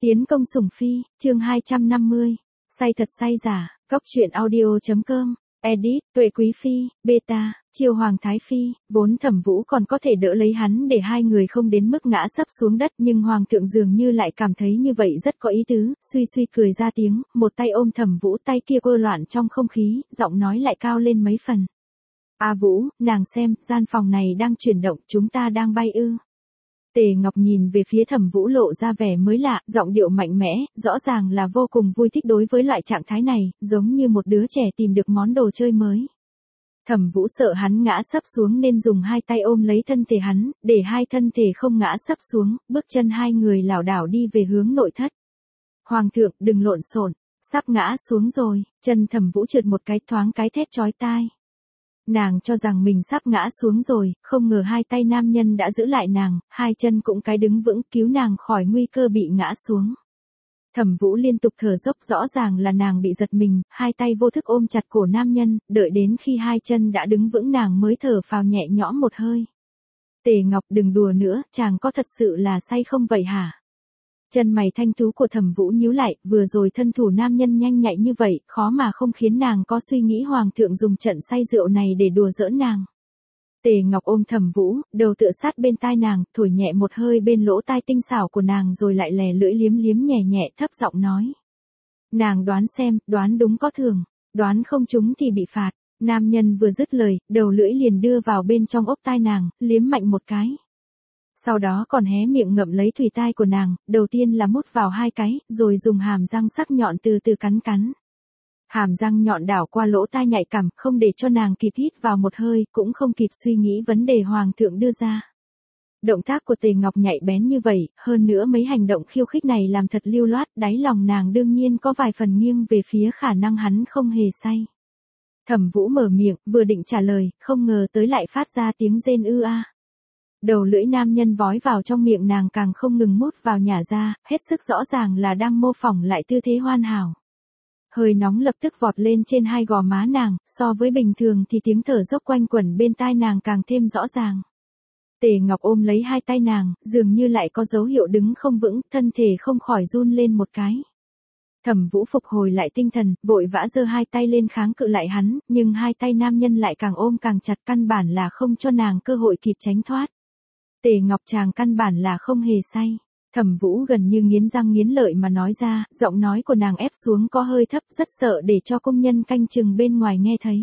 Tiến công sủng phi, chương 250. Say thật say giả, Cóc truyện audio.com. Edit, Tuệ Quý Phi, Beta, Chiêu Hoàng Thái Phi. Vốn Thẩm Vũ còn có thể đỡ lấy hắn để hai người không đến mức ngã sấp xuống đất, nhưng Hoàng thượng dường như lại cảm thấy như vậy rất có ý tứ, suy suy cười ra tiếng, một tay ôm Thẩm Vũ, tay kia quơ loạn trong không khí, giọng nói lại cao lên mấy phần. A Vũ, nàng xem, gian phòng này đang chuyển động, chúng ta đang bay ư? Tề Ngọc nhìn về phía Thẩm Vũ lộ ra vẻ mới lạ, giọng điệu mạnh mẽ, rõ ràng là vô cùng vui thích đối với loại trạng thái này, giống như một đứa trẻ tìm được món đồ chơi mới. Thẩm Vũ sợ hắn ngã sấp xuống nên dùng hai tay ôm lấy thân thể hắn, để hai thân thể không ngã sấp xuống, bước chân hai người lảo đảo đi về hướng nội thất. Hoàng thượng, đừng lộn xộn, sắp ngã xuống rồi, chân Thẩm Vũ trượt một cái thoáng cái thét chói tai. Nàng cho rằng mình sắp ngã xuống rồi, không ngờ hai tay nam nhân đã giữ lại nàng, hai chân cũng cái đứng vững cứu nàng khỏi nguy cơ bị ngã xuống. Thẩm Vũ liên tục thở dốc, rõ ràng là nàng bị giật mình, hai tay vô thức ôm chặt cổ nam nhân, đợi đến khi hai chân đã đứng vững nàng mới thở phào nhẹ nhõm một hơi. Tề Ngọc, đừng đùa nữa, chàng có thật sự là say không vậy hả? Chân mày thanh tú của Thẩm Vũ nhíu lại, vừa rồi thân thủ nam nhân nhanh nhạy như vậy, khó mà không khiến nàng có suy nghĩ Hoàng thượng dùng trận say rượu này để đùa giỡn nàng. Tề Ngọc ôm Thẩm Vũ, đầu tựa sát bên tai nàng, thổi nhẹ một hơi bên lỗ tai tinh xảo của nàng rồi lại lè lưỡi liếm liếm nhẹ nhẹ thấp giọng nói. Nàng đoán xem, đoán đúng có thưởng, đoán không trúng thì bị phạt. Nam nhân vừa dứt lời, đầu lưỡi liền đưa vào bên trong ốc tai nàng, liếm mạnh một cái. Sau đó còn hé miệng ngậm lấy thùy tai của nàng, đầu tiên là mút vào hai cái, rồi dùng hàm răng sắc nhọn từ từ cắn cắn. Hàm răng nhọn đảo qua lỗ tai nhạy cảm, không để cho nàng kịp hít vào một hơi, cũng không kịp suy nghĩ vấn đề Hoàng thượng đưa ra. Động tác của Tề Ngọc nhạy bén như vậy, hơn nữa mấy hành động khiêu khích này làm thật lưu loát, đáy lòng nàng đương nhiên có vài phần nghiêng về phía khả năng hắn không hề say. Thẩm Vũ mở miệng, vừa định trả lời, không ngờ tới lại phát ra tiếng rên ư a. Đầu lưỡi nam nhân vói vào trong miệng nàng càng không ngừng mút vào nhả ra, hết sức rõ ràng là đang mô phỏng lại tư thế hoàn hảo. Hơi nóng lập tức vọt lên trên hai gò má nàng, so với bình thường thì tiếng thở dốc quanh quẩn bên tai nàng càng thêm rõ ràng. Tề Ngọc ôm lấy hai tay nàng, dường như lại có dấu hiệu đứng không vững, thân thể không khỏi run lên một cái. Thẩm Vũ phục hồi lại tinh thần, vội vã giơ hai tay lên kháng cự lại hắn, nhưng hai tay nam nhân lại càng ôm càng chặt, căn bản là không cho nàng cơ hội kịp tránh thoát. Tề Ngọc, chàng căn bản là không hề say. Thẩm Vũ gần như nghiến răng nghiến lợi mà nói ra, giọng nói của nàng ép xuống có hơi thấp, rất sợ để cho công nhân canh chừng bên ngoài nghe thấy.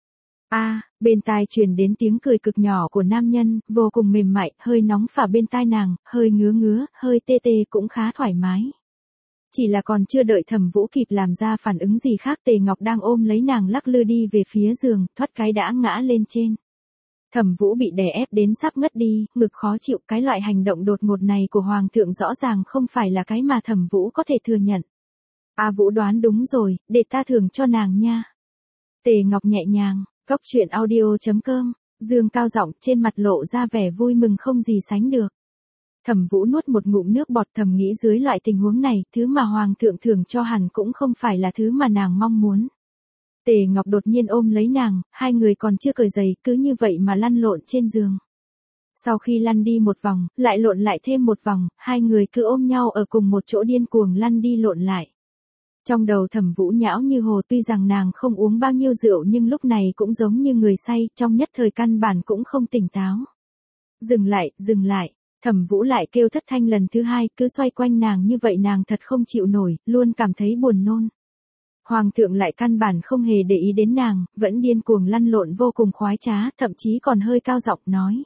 Bên tai truyền đến tiếng cười cực nhỏ của nam nhân, vô cùng mềm mại, hơi nóng phả bên tai nàng, hơi ngứa ngứa, hơi tê tê cũng khá thoải mái. Chỉ là còn chưa đợi Thẩm Vũ kịp làm ra phản ứng gì khác, Tề Ngọc đang ôm lấy nàng lắc lư đi về phía giường, thoát cái đã ngã lên trên. Thẩm Vũ bị đè ép đến sắp ngất đi, ngực khó chịu, cái loại hành động đột ngột này của Hoàng thượng rõ ràng không phải là cái mà Thẩm Vũ có thể thừa nhận. Vũ đoán đúng rồi, để ta thưởng cho nàng nha. Tề Ngọc nhẹ nhàng, Cóc truyện audio.com, dương cao giọng, trên mặt lộ ra vẻ vui mừng không gì sánh được. Thẩm Vũ nuốt một ngụm nước bọt, thầm nghĩ dưới loại tình huống này, thứ mà Hoàng thượng thưởng cho hẳn cũng không phải là thứ mà nàng mong muốn. Tề Ngọc đột nhiên ôm lấy nàng, hai người còn chưa cởi giày, cứ như vậy mà lăn lộn trên giường. Sau khi lăn đi một vòng, lại lộn lại thêm một vòng, hai người cứ ôm nhau ở cùng một chỗ điên cuồng lăn đi lộn lại. Trong đầu Thẩm Vũ nhão như hồ, tuy rằng nàng không uống bao nhiêu rượu nhưng lúc này cũng giống như người say, trong nhất thời căn bản cũng không tỉnh táo. Dừng lại, Thẩm Vũ lại kêu thất thanh lần thứ hai, cứ xoay quanh nàng như vậy nàng thật không chịu nổi, luôn cảm thấy buồn nôn. Hoàng thượng lại căn bản không hề để ý đến nàng, vẫn điên cuồng lăn lộn vô cùng khoái trá, thậm chí còn hơi cao giọng nói.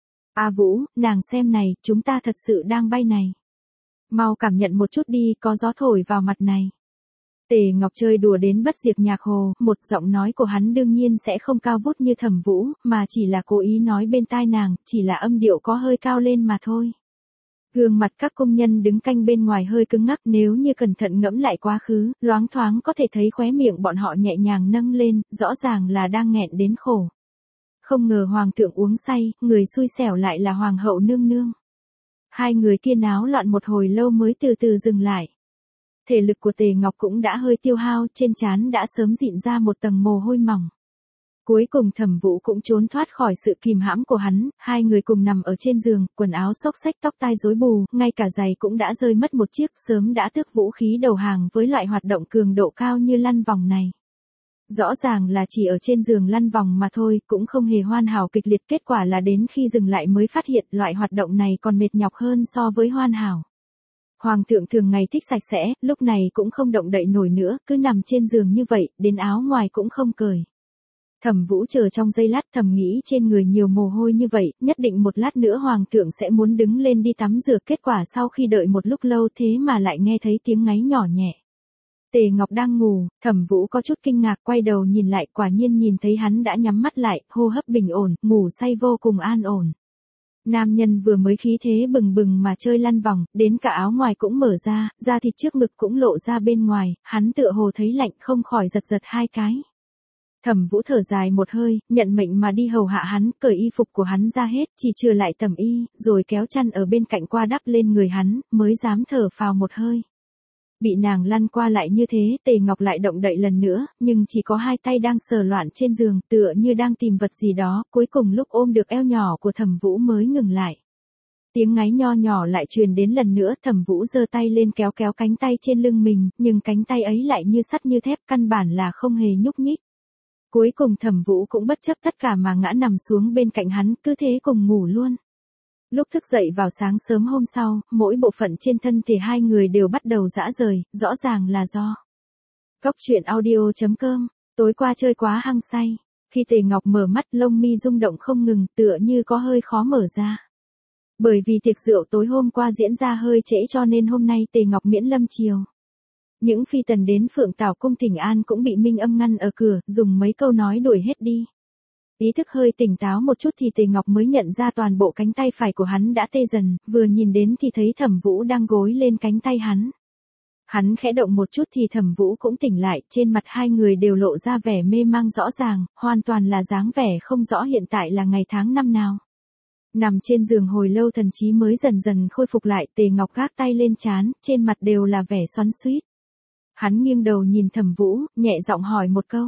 Vũ, nàng xem này, chúng ta thật sự đang bay này. Mau cảm nhận một chút đi, có gió thổi vào mặt này. Tề Ngọc chơi đùa đến bất diệt nhạc hồ, một giọng nói của hắn đương nhiên sẽ không cao vút như Thẩm Vũ, mà chỉ là cố ý nói bên tai nàng, chỉ là âm điệu có hơi cao lên mà thôi. Gương mặt các công nhân đứng canh bên ngoài hơi cứng ngắc, nếu như cẩn thận ngẫm lại quá khứ, loáng thoáng có thể thấy khóe miệng bọn họ nhẹ nhàng nâng lên, rõ ràng là đang nghẹn đến khổ. Không ngờ Hoàng thượng uống say, người xui xẻo lại là Hoàng hậu nương nương. Hai người kia náo loạn một hồi lâu mới từ từ dừng lại. Thể lực của Tề Ngọc cũng đã hơi tiêu hao, trên trán đã sớm dịn ra một tầng mồ hôi mỏng. Cuối cùng Thẩm Vũ cũng trốn thoát khỏi sự kìm hãm của hắn, hai người cùng nằm ở trên giường, quần áo xốc xếch tóc tai rối bù, ngay cả giày cũng đã rơi mất một chiếc, sớm đã tước vũ khí đầu hàng với loại hoạt động cường độ cao như lăn vòng này. Rõ ràng là chỉ ở trên giường lăn vòng mà thôi, cũng không hề hoàn hảo kịch liệt, kết quả là đến khi dừng lại mới phát hiện loại hoạt động này còn mệt nhọc hơn so với hoàn hảo. Hoàng thượng thường ngày thích sạch sẽ, lúc này cũng không động đậy nổi nữa, cứ nằm trên giường như vậy, đến áo ngoài cũng không cởi. Thẩm Vũ chờ trong giây lát, thầm nghĩ trên người nhiều mồ hôi như vậy, nhất định một lát nữa hoàng thượng sẽ muốn đứng lên đi tắm rửa, kết quả sau khi đợi một lúc lâu thế mà lại nghe thấy tiếng ngáy nhỏ nhẹ. Tề Ngọc đang ngủ, Thẩm Vũ có chút kinh ngạc, quay đầu nhìn lại, quả nhiên nhìn thấy hắn đã nhắm mắt lại, hô hấp bình ổn, ngủ say vô cùng an ổn. Nam nhân vừa mới khí thế bừng bừng mà chơi lăn vòng, đến cả áo ngoài cũng mở ra, da thịt trước ngực cũng lộ ra bên ngoài, hắn tựa hồ thấy lạnh không khỏi giật giật hai cái. Thẩm Vũ thở dài một hơi, nhận mệnh mà đi hầu hạ hắn, cởi y phục của hắn ra hết, chỉ trừ lại tầm y, rồi kéo chăn ở bên cạnh qua đắp lên người hắn, mới dám thở phào một hơi. Bị nàng lăn qua lại như thế, Tề Ngọc lại động đậy lần nữa, nhưng chỉ có hai tay đang sờ loạn trên giường, tựa như đang tìm vật gì đó, cuối cùng lúc ôm được eo nhỏ của Thẩm Vũ mới ngừng lại. Tiếng ngáy nho nhỏ lại truyền đến lần nữa, Thẩm Vũ giơ tay lên kéo kéo cánh tay trên lưng mình, nhưng cánh tay ấy lại như sắt như thép, căn bản là không hề nhúc nhích. Cuối cùng Thẩm Vũ cũng bất chấp tất cả mà ngã nằm xuống bên cạnh hắn, cứ thế cùng ngủ luôn. Lúc thức dậy vào sáng sớm hôm sau, mỗi bộ phận trên thân thể hai người đều bắt đầu rã rời, rõ ràng là do Cóc truyện audio.com, tối qua chơi quá hăng say. Khi Tề Ngọc mở mắt, lông mi rung động không ngừng, tựa như có hơi khó mở ra. Bởi vì tiệc rượu tối hôm qua diễn ra hơi trễ cho nên hôm nay Tề Ngọc miễn lâm chiều. Những phi tần đến Phượng Tảo cung thỉnh an cũng bị Minh Âm ngăn ở cửa, dùng mấy câu nói đuổi hết đi. Ý thức hơi tỉnh táo một chút thì Tề Ngọc mới nhận ra toàn bộ cánh tay phải của hắn đã tê dần, vừa nhìn đến thì thấy Thẩm Vũ đang gối lên cánh tay hắn. Hắn khẽ động một chút thì Thẩm Vũ cũng tỉnh lại, trên mặt hai người đều lộ ra vẻ mê mang rõ ràng, hoàn toàn là dáng vẻ không rõ hiện tại là ngày tháng năm nào. Nằm trên giường hồi lâu thần trí mới dần dần khôi phục lại, Tề Ngọc gác tay lên trán, trên mặt đều là vẻ xoắn xuýt. Hắn nghiêng đầu nhìn Thẩm Vũ, nhẹ giọng hỏi một câu.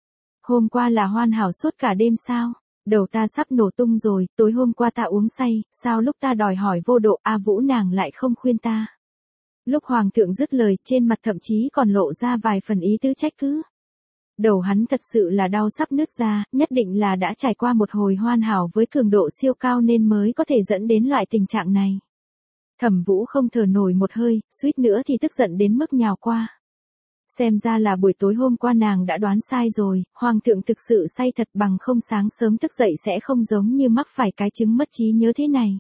Hôm qua là hoàn hảo suốt cả đêm sao? Đầu ta sắp nổ tung rồi, tối hôm qua ta uống say, sao lúc ta đòi hỏi vô độ A Vũ nàng lại không khuyên ta? Lúc hoàng thượng dứt lời, trên mặt thậm chí còn lộ ra vài phần ý tứ trách cứ. Đầu hắn thật sự là đau sắp nứt ra, nhất định là đã trải qua một hồi hoàn hảo với cường độ siêu cao nên mới có thể dẫn đến loại tình trạng này. Thẩm Vũ không thở nổi một hơi, suýt nữa thì tức giận đến mức nhào qua. Xem ra là buổi tối hôm qua nàng đã đoán sai rồi, hoàng thượng thực sự say thật, bằng không sáng sớm thức dậy sẽ không giống như mắc phải cái chứng mất trí nhớ thế này.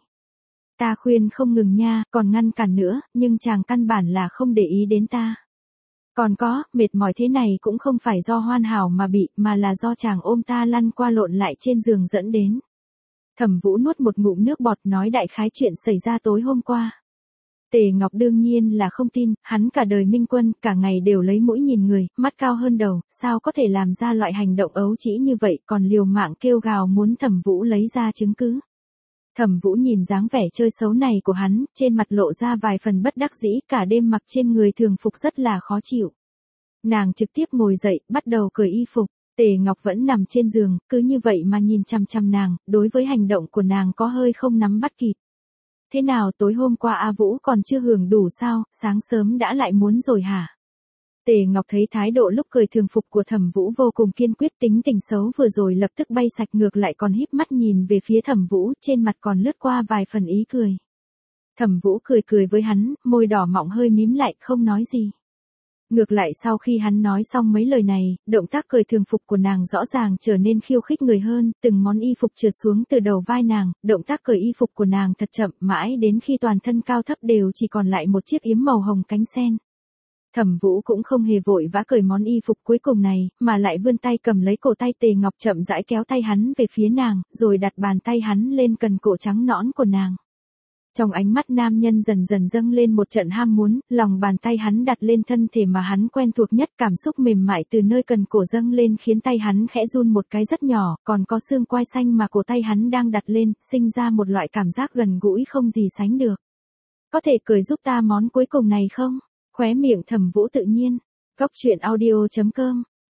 Ta khuyên không ngừng nha, còn ngăn cản nữa, nhưng chàng căn bản là không để ý đến ta. Còn có, mệt mỏi thế này cũng không phải do hoàn hảo mà bị, mà là do chàng ôm ta lăn qua lộn lại trên giường dẫn đến. Thẩm Vũ nuốt một ngụm nước bọt nói đại khái chuyện xảy ra tối hôm qua. Tề Ngọc đương nhiên là không tin, hắn cả đời minh quân, cả ngày đều lấy mũi nhìn người, mắt cao hơn đầu, sao có thể làm ra loại hành động ấu trĩ như vậy, còn liều mạng kêu gào muốn Thẩm Vũ lấy ra chứng cứ. Thẩm Vũ nhìn dáng vẻ chơi xấu này của hắn, trên mặt lộ ra vài phần bất đắc dĩ, cả đêm mặc trên người thường phục rất là khó chịu. Nàng trực tiếp ngồi dậy, bắt đầu cởi y phục. Tề Ngọc vẫn nằm trên giường, cứ như vậy mà nhìn chằm chằm nàng, đối với hành động của nàng có hơi không nắm bắt kịp. Thế nào, tối hôm qua A Vũ còn chưa hưởng đủ sao, sáng sớm đã lại muốn rồi hả? Tề Ngọc thấy thái độ lúc cởi thường phục của Thẩm Vũ vô cùng kiên quyết, tính tình xấu vừa rồi lập tức bay sạch, ngược lại còn híp mắt nhìn về phía Thẩm Vũ, trên mặt còn lướt qua vài phần ý cười. Thẩm Vũ cười cười với hắn, môi đỏ mọng hơi mím lại, không nói gì. Ngược lại sau khi hắn nói xong mấy lời này, động tác cởi thường phục của nàng rõ ràng trở nên khiêu khích người hơn, từng món y phục trượt xuống từ đầu vai nàng, động tác cởi y phục của nàng thật chậm, mãi đến khi toàn thân cao thấp đều chỉ còn lại một chiếc yếm màu hồng cánh sen. Thẩm Vũ cũng không hề vội vã cởi món y phục cuối cùng này, mà lại vươn tay cầm lấy cổ tay Tề Ngọc, chậm rãi kéo tay hắn về phía nàng, rồi đặt bàn tay hắn lên cần cổ trắng nõn của nàng. Trong ánh mắt nam nhân dần dần dâng lên một trận ham muốn, lòng bàn tay hắn đặt lên thân thể mà hắn quen thuộc nhất, cảm xúc mềm mại từ nơi cần cổ dâng lên khiến tay hắn khẽ run một cái rất nhỏ, còn có xương quai xanh mà cổ tay hắn đang đặt lên, sinh ra một loại cảm giác gần gũi không gì sánh được. Có thể cởi giúp ta món cuối cùng này không? Khóe miệng Thẩm Vũ tự nhiên. Cóc truyện audio.com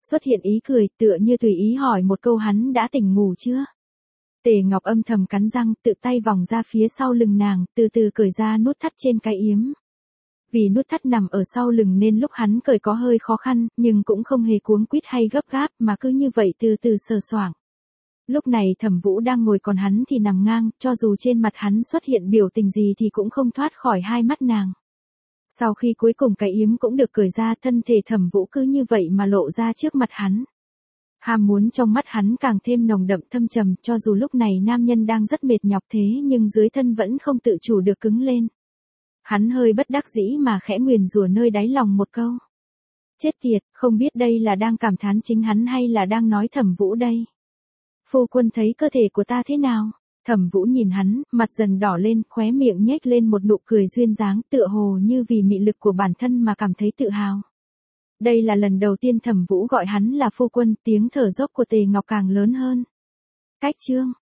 Xuất hiện ý cười, tựa như tùy ý hỏi một câu hắn đã tỉnh ngủ chưa. Tề Ngọc âm thầm cắn răng, tự tay vòng ra phía sau lưng nàng, từ từ cởi ra nút thắt trên cái yếm. Vì nút thắt nằm ở sau lưng nên lúc hắn cởi có hơi khó khăn, nhưng cũng không hề cuống quýt hay gấp gáp mà cứ như vậy từ từ sờ soạng. Lúc này Thẩm Vũ đang ngồi còn hắn thì nằm ngang, cho dù trên mặt hắn xuất hiện biểu tình gì thì cũng không thoát khỏi hai mắt nàng. Sau khi cuối cùng cái yếm cũng được cởi ra, thân thể Thẩm Vũ cứ như vậy mà lộ ra trước mặt hắn. Ham muốn trong mắt hắn càng thêm nồng đậm thâm trầm, cho dù lúc này nam nhân đang rất mệt nhọc thế nhưng dưới thân vẫn không tự chủ được cứng lên. Hắn hơi bất đắc dĩ mà khẽ nguyền rủa nơi đáy lòng một câu. Chết tiệt, không biết đây là đang cảm thán chính hắn hay là đang nói Thẩm Vũ đây. Phu quân thấy cơ thể của ta thế nào? Thẩm Vũ nhìn hắn, mặt dần đỏ lên, khóe miệng nhếch lên một nụ cười duyên dáng, tựa hồ như vì mị lực của bản thân mà cảm thấy tự hào. Đây là lần đầu tiên Thẩm Vũ gọi hắn là phu quân, tiếng thở dốc của Tề Ngọc càng lớn hơn. Cách chương